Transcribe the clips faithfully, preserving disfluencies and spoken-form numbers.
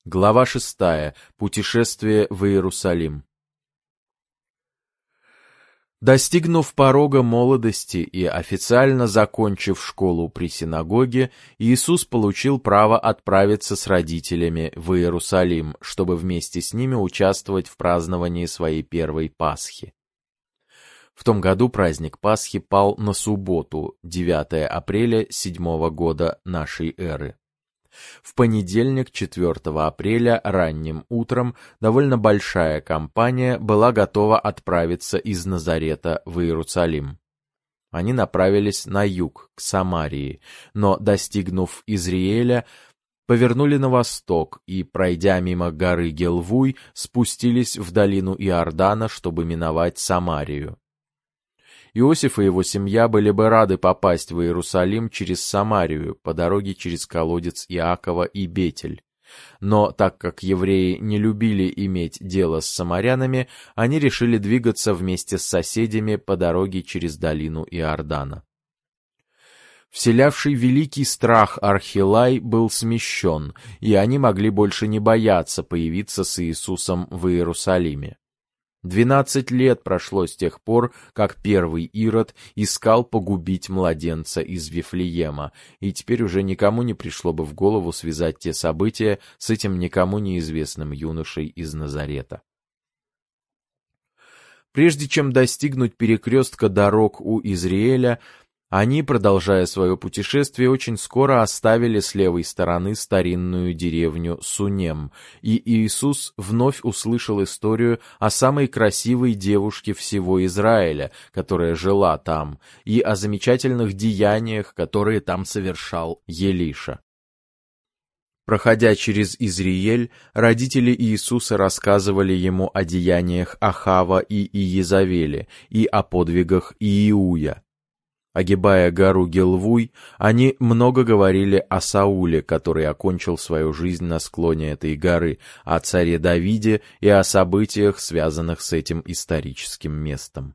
Глава шестая. Путешествие в Иерусалим. Достигнув порога молодости и официально закончив школу при синагоге, Иисус получил право отправиться с родителями в Иерусалим, чтобы вместе с ними участвовать в праздновании своей первой Пасхи. В том году праздник Пасхи пал на субботу, девятое апреля седьмого года нашей эры. В понедельник, четвёртого апреля, ранним утром, довольно большая компания была готова отправиться из Назарета в Иерусалим. Они направились на юг, к Самарии, но, достигнув Изриэля, повернули на восток и, пройдя мимо горы Гелвуй, спустились в долину Иордана, чтобы миновать Самарию. Иосиф и его семья были бы рады попасть в Иерусалим через Самарию, по дороге через колодец Иакова и Бетель. Но так как евреи не любили иметь дело с самарянами, они решили двигаться вместе с соседями по дороге через долину Иордана. Вселявший великий страх Архилай был смещен, и они могли больше не бояться появиться с Иисусом в Иерусалиме. Двенадцать лет прошло с тех пор, как первый Ирод искал погубить младенца из Вифлеема, и теперь уже никому не пришло бы в голову связать те события с этим никому неизвестным юношей из Назарета. Прежде чем достигнуть перекрестка дорог у Изриэля, они, продолжая свое путешествие, очень скоро оставили с левой стороны старинную деревню Сунем, и Иисус вновь услышал историю о самой красивой девушке всего Израиля, которая жила там, и о замечательных деяниях, которые там совершал Елиша. Проходя через Изриэль, родители Иисуса рассказывали ему о деяниях Ахава и Иезавели и о подвигах Ииуя. Огибая гору Гелвуй, они много говорили о Сауле, который окончил свою жизнь на склоне этой горы, о царе Давиде и о событиях, связанных с этим историческим местом.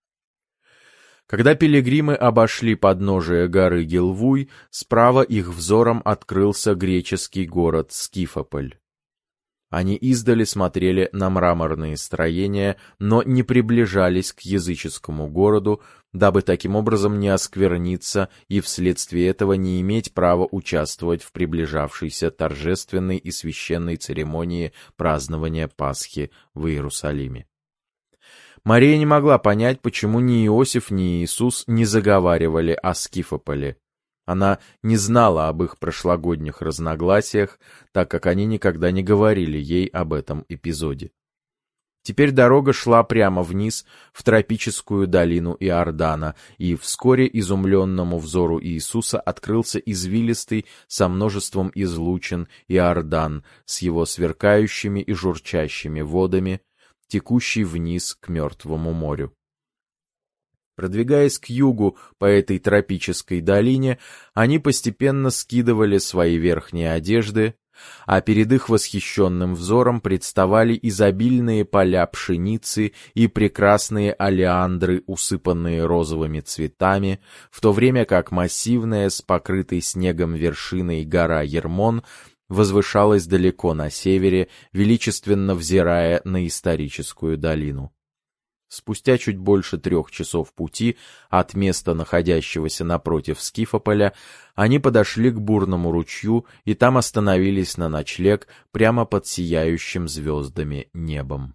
Когда пилигримы обошли подножие горы Гелвуй, справа их взором открылся греческий город Скифополь. Они издали смотрели на мраморные строения, но не приближались к языческому городу, дабы таким образом не оскверниться и вследствие этого не иметь права участвовать в приближавшейся торжественной и священной церемонии празднования Пасхи в Иерусалиме. Мария не могла понять, почему ни Иосиф, ни Иисус не заговаривали о Скифополе. Она не знала об их прошлогодних разногласиях, так как они никогда не говорили ей об этом эпизоде. Теперь дорога шла прямо вниз, в тропическую долину Иордана, и вскоре изумленному взору Иисуса открылся извилистый, со множеством излучин, Иордан, с его сверкающими и журчащими водами, текущий вниз к Мертвому морю. Продвигаясь к югу по этой тропической долине, они постепенно скидывали свои верхние одежды, а перед их восхищенным взором представали изобильные поля пшеницы и прекрасные олеандры, усыпанные розовыми цветами, в то время как массивная с покрытой снегом вершиной гора Ермон возвышалась далеко на севере, величественно взирая на историческую долину. Спустя чуть больше трех часов пути от места, находящегося напротив Скифополя, они подошли к бурному ручью и там остановились на ночлег прямо под сияющим звездами небом.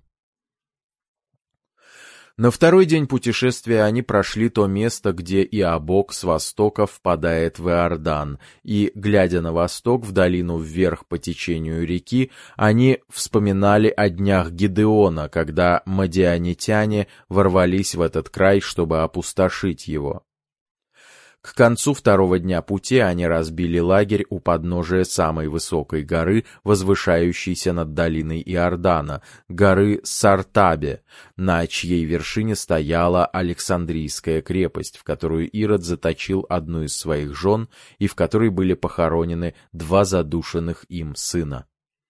На второй день путешествия они прошли то место, где Иабок с востока впадает в Иордан, и, глядя на восток, в долину вверх по течению реки, они вспоминали о днях Гидеона, когда мадианитяне ворвались в этот край, чтобы опустошить его. К концу второго дня пути они разбили лагерь у подножия самой высокой горы, возвышающейся над долиной Иордана, горы Сартабе, на чьей вершине стояла Александрийская крепость, в которую Ирод заточил одну из своих жен и в которой были похоронены два задушенных им сына.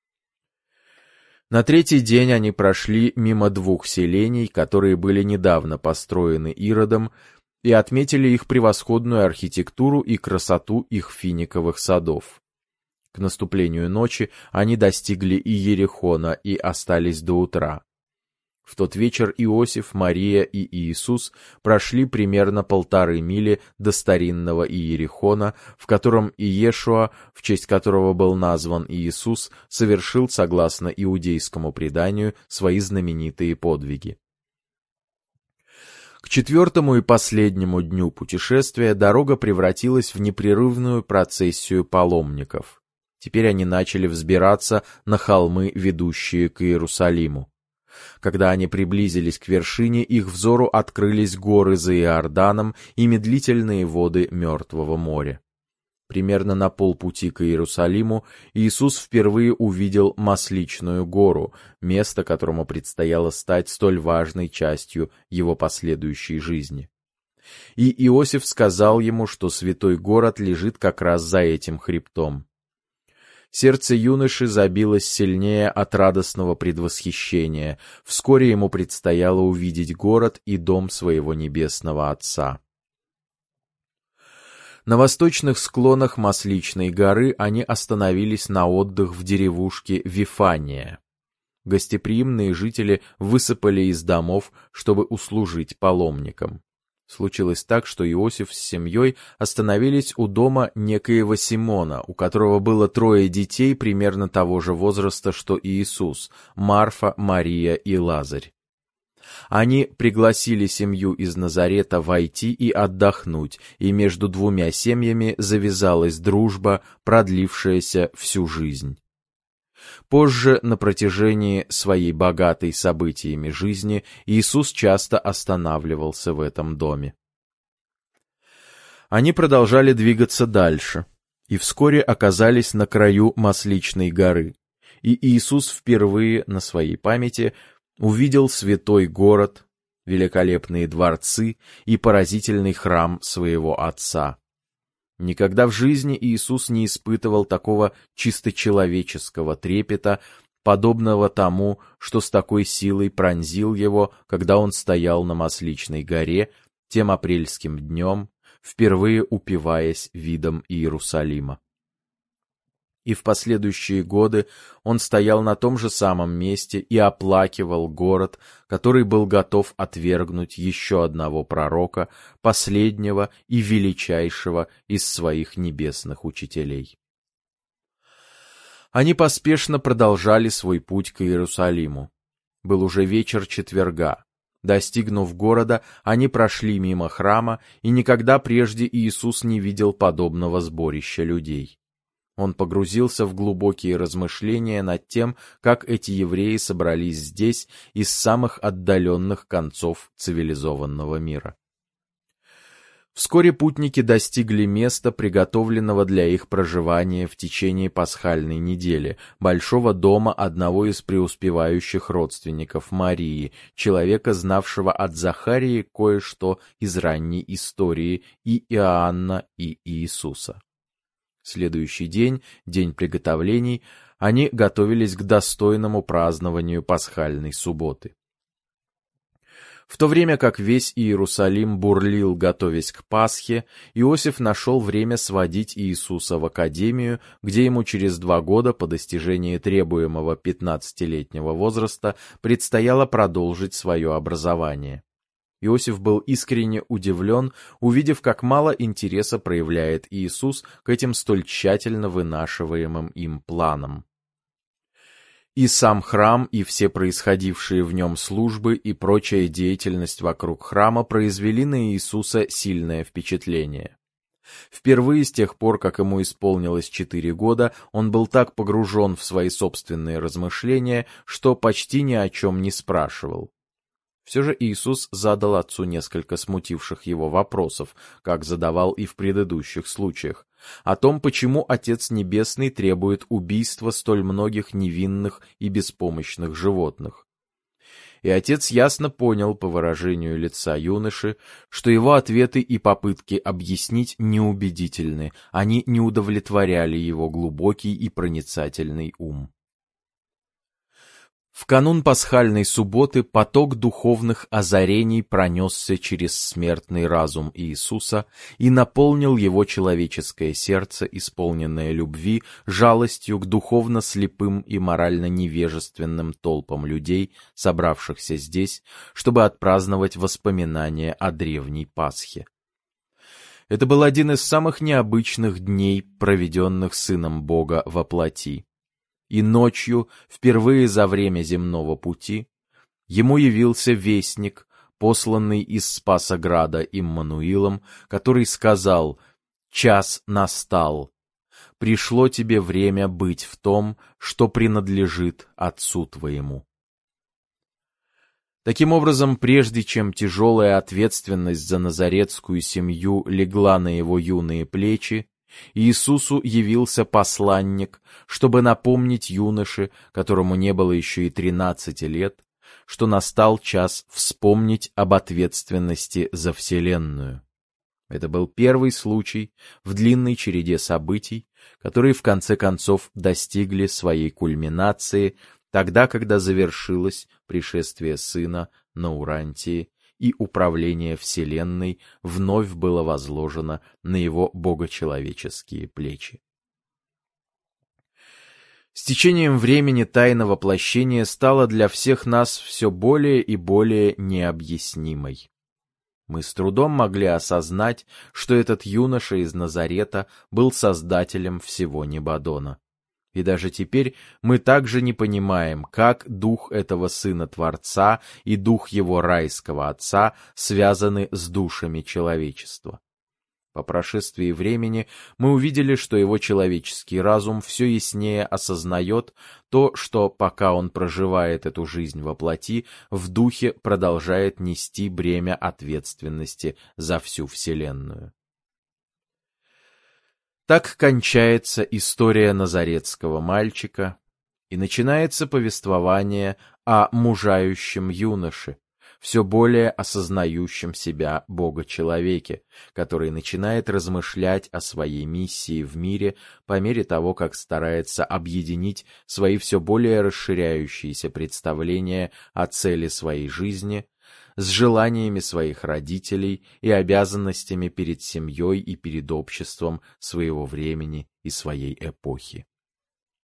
На третий день они прошли мимо двух селений, которые были недавно построены Иродом, и отметили их превосходную архитектуру и красоту их финиковых садов. К наступлению ночи они достигли Иерихона и остались до утра. В тот вечер Иосиф, Мария и Иисус прошли примерно полторы мили до старинного Иерихона, в котором Иешуа, в честь которого был назван Иисус, совершил, согласно иудейскому преданию, свои знаменитые подвиги. К четвертому и последнему дню путешествия дорога превратилась в непрерывную процессию паломников. Теперь они начали взбираться на холмы, ведущие к Иерусалиму. Когда они приблизились к вершине, их взору открылись горы за Иорданом и медлительные воды Мертвого моря. Примерно на полпути к Иерусалиму Иисус впервые увидел Масличную гору, место, которому предстояло стать столь важной частью его последующей жизни. И Иосиф сказал ему, что святой город лежит как раз за этим хребтом. Сердце юноши забилось сильнее от радостного предвосхищения. Вскоре ему предстояло увидеть город и дом своего небесного Отца. На восточных склонах Масличной горы они остановились на отдых в деревушке Вифания. Гостеприимные жители высыпали из домов, чтобы услужить паломникам. Случилось так, что Иосиф с семьей остановились у дома некоего Симона, у которого было трое детей примерно того же возраста, что и Иисус: Марфа, Мария и Лазарь. Они пригласили семью из Назарета войти и отдохнуть, и между двумя семьями завязалась дружба, продлившаяся всю жизнь. Позже, на протяжении своей богатой событиями жизни, Иисус часто останавливался в этом доме. Они продолжали двигаться дальше, и вскоре оказались на краю Масличной горы, и Иисус впервые на своей памяти увидел святой город, великолепные дворцы и поразительный храм своего Отца. Никогда в жизни Иисус не испытывал такого чисто человеческого трепета, подобного тому, что с такой силой пронзил его, когда он стоял на Масличной горе тем апрельским днем, впервые упиваясь видом Иерусалима. И в последующие годы он стоял на том же самом месте и оплакивал город, который был готов отвергнуть еще одного пророка, последнего и величайшего из своих небесных учителей. Они поспешно продолжали свой путь к Иерусалиму. Был уже вечер четверга. Достигнув города, они прошли мимо храма, и никогда прежде Иисус не видел подобного сборища людей. Он погрузился в глубокие размышления над тем, как эти евреи собрались здесь из самых отдаленных концов цивилизованного мира. Вскоре путники достигли места, приготовленного для их проживания в течение пасхальной недели, большого дома одного из преуспевающих родственников Марии, человека, знавшего от Захарии кое-что из ранней истории и Иоанна, и Иисуса. Следующий день, день приготовлений, они готовились к достойному празднованию пасхальной субботы. В то время как весь Иерусалим бурлил, готовясь к Пасхе, Иосиф нашел время сводить Иисуса в академию, где ему через два года по достижении требуемого пятнадцатилетнего возраста предстояло продолжить свое образование. Иосиф был искренне удивлен, увидев, как мало интереса проявляет Иисус к этим столь тщательно вынашиваемым им планам. И сам храм, и все происходившие в нем службы, и прочая деятельность вокруг храма произвели на Иисуса сильное впечатление. Впервые с тех пор, как ему исполнилось четыре года, он был так погружен в свои собственные размышления, что почти ни о чем не спрашивал. Все же Иисус задал отцу несколько смутивших его вопросов, как задавал и в предыдущих случаях, о том, почему Отец Небесный требует убийства столь многих невинных и беспомощных животных. И отец ясно понял по выражению лица юноши, что его ответы и попытки объяснить неубедительны, они не удовлетворяли его глубокий и проницательный ум. В канун пасхальной субботы поток духовных озарений пронесся через смертный разум Иисуса и наполнил его человеческое сердце, исполненное любви, жалостью к духовно слепым и морально невежественным толпам людей, собравшихся здесь, чтобы отпраздновать воспоминания о древней Пасхе. Это был один из самых необычных дней, проведенных Сыном Бога во плоти. И ночью, впервые за время земного пути, ему явился вестник, посланный из Спасограда Иммануилом, который сказал: «Час настал, пришло тебе время быть в том, что принадлежит Отцу твоему». Таким образом, прежде чем тяжелая ответственность за назаретскую семью легла на его юные плечи, Иисусу явился посланник, чтобы напомнить юноше, которому не было еще и тринадцати лет, что настал час вспомнить об ответственности за Вселенную. Это был первый случай в длинной череде событий, которые в конце концов достигли своей кульминации тогда, когда завершилось пришествие Сына на Урантии, и управление Вселенной вновь было возложено на его богочеловеческие плечи. С течением времени тайна воплощения стала для всех нас все более и более необъяснимой. Мы с трудом могли осознать, что этот юноша из Назарета был создателем всего Небодона. И даже теперь мы также не понимаем, как дух этого Сына Творца и дух его райского Отца связаны с душами человечества. По прошествии времени мы увидели, что его человеческий разум все яснее осознает то, что, пока он проживает эту жизнь во плоти, в духе продолжает нести бремя ответственности за всю Вселенную. Так кончается история назаретского мальчика, и начинается повествование о мужающем юноше, все более осознающем себя Бога-человеке, который начинает размышлять о своей миссии в мире по мере того, как старается объединить свои все более расширяющиеся представления о цели своей жизни с желаниями своих родителей и обязанностями перед семьей и перед обществом своего времени и своей эпохи.